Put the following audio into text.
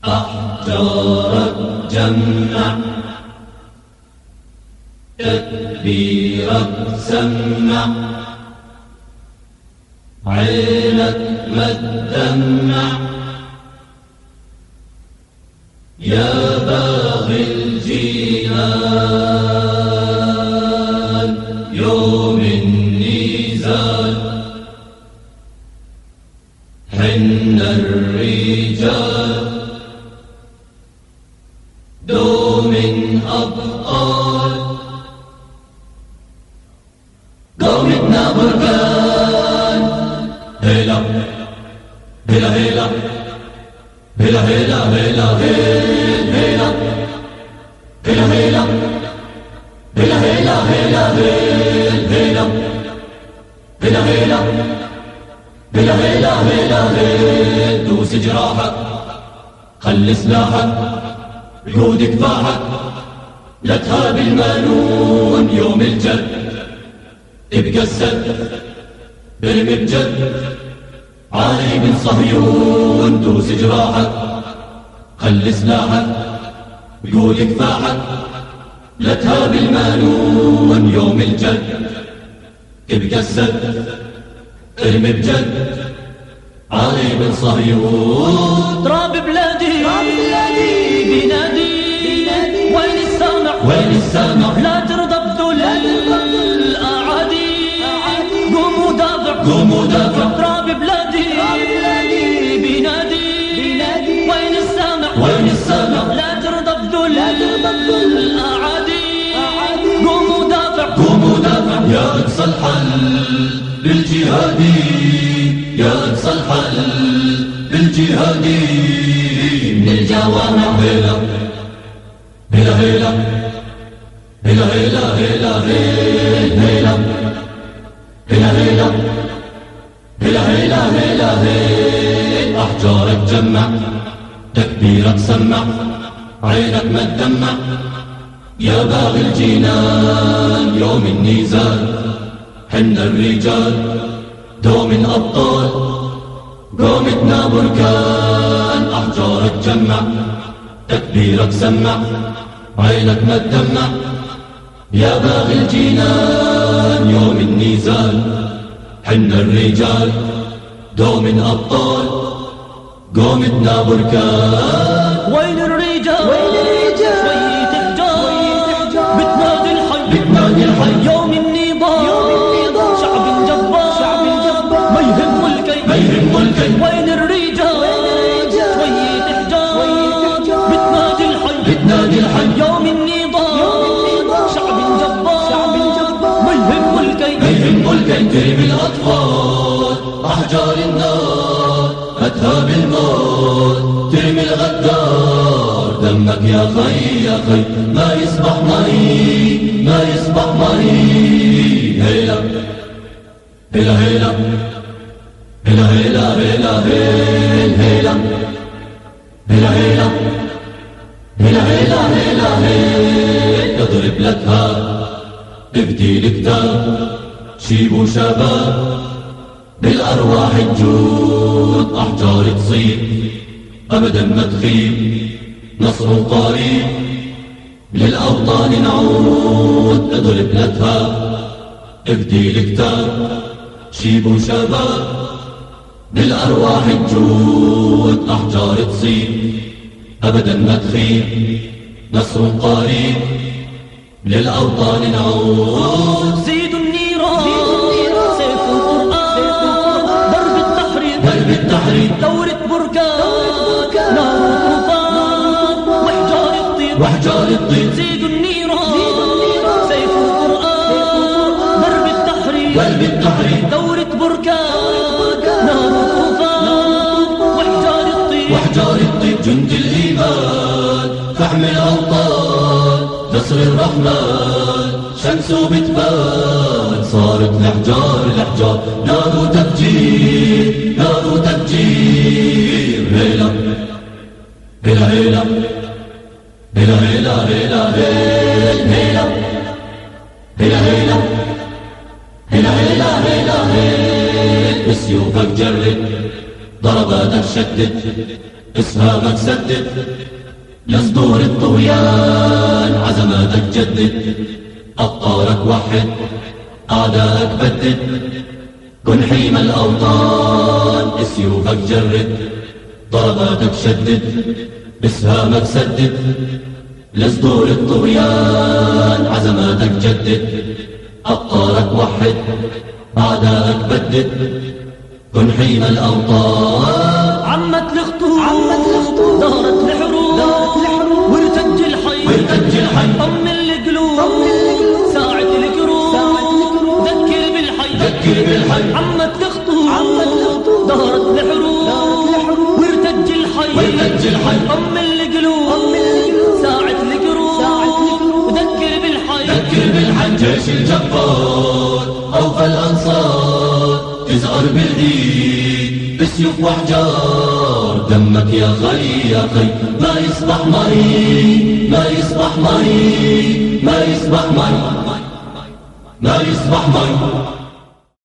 أحجارك جمع، تكبيرك سمع، عينك ما تدمع، يا باغي الجنان يوم النزال. حنا الرجال دوم أبطال، قومتنا بركان. هلا هلا هلا هلا هلا هلا هلا هلا هلا هلا هلا هلا هلا هلا هلا هلا هلا هلا هلا. دوس جراحك، خلي سلاحك، رقود كفاحك، لا تهاب المنون يوم الجد. ابقى السد، ارمي بجد، علي بن صهيون. دوس جراحك، خلي سلاحك، رقود كفاحك، لا تهاب المنون يوم الجد. ابقى السد، ارمي بجد، علي بن صهيون. تراب بلادي بينادي، وين السامع وين السامع؟ لا ترضى بذل الأعادي، قوم ودافع قوم ودافع. تراب بلادي بينادي، وين السامع وين السامع؟ لا ترضى بذل الأعادي، قوم ودافع قوم ودافع. يا أقصى الحل للجهادي، يا أقصى الحل للجهادي. من الجوامع هلا هلا هلا هلا هلا هلا هلا هلا هلا هلا هلا هلا هلا. أحجارك جمع، تكبيرك سمع، عينك ما تدمع، يا باغي الجنان يوم النزال. حنا الرجال دوم أبطال، قومتنا بركان. أحجارك جمع، تكبيرك سمع، عينك ما تدمع، يا باغي الجنان يوم النزال. حنا الرجال دوم أبطال، قومتنا بركان. وين الرجال شوية الجار، بتنادي الحي بتنادي الحي يوم النضال. شعب جبار ما يهم الكيد، ما يهم الكيد. وين الرجال شوية الجار، بتنادي الحي بتنادي الحي يوم النضال. شعب جبار ما يهم الكيد، ما يهم الكيد. ترمي الأطفال أحجار النار، أتهاب الموت ترمي الغدار. دمك يا خي يا خي ما يصبح مي، ما يصبح مي. هيلا هيلا هيلا هيلا هيلا هيلا هيلا هيلا هيلا هيلا هيلا هيلا هيلا. اضرب لتهاب، ابدي الكتاب، شيب وشباب، بالأرواح الجود. أحجار تصيب أبدا ما تخيب، نصر قريب للأوطان نعود. اضرب لتهاب، افدي الكتاب، شيب وشباب، بالأرواح الجود. أحجار تصيب أبدا ما تخيب، نصر قريب للأوطان نعود. زيدوا النيران سيف القرآن، درب التحرير دورة بركان، نار الطوفان وحجار الطير وحجار الطير. زيدوا النيران سيف القرآن، درب التحرير دورة بركان، نار الطوفان وحجار الطير وحجار الطيب. جند الإيمان فحم الأوطان، نصر الرحمن شمسه بتبان. صارت الأحجار نار وتفجير، نار وتفجير. هيلا هيلا هيلا هيلا هيلا هيلا هيلا هيلا هيلا هيلا هيلا هيلا هيلا. بسيوفك جرد ضرب ضرباتك شدد اسهامك سدد لصدور الطغيان عزماتك جدد أبطالك وحد أعدائك بدد كن حيم الأوطان سيوفك جرد ضرباتك شدد بسهامك سدد لصدور الطغيان عزماتك جدد أبطالك وحد أعدائك بدد كن حيم الأوطان عمت الخطوط دارت الحروب وارتج الحي طم القلوب ساعد الكروب ذكر بالحي عمت الخطوط دارت الحروب وارتج الحي طم القلوب ساعد الكروب ذكر بالحي جيش الجبار أوفى الأنصار تزعر بالإيد بسيوف وحجار دمك يا خي يا خي ما يصبح مي ما يصبح مي ما يصبح مي ما يصبح مي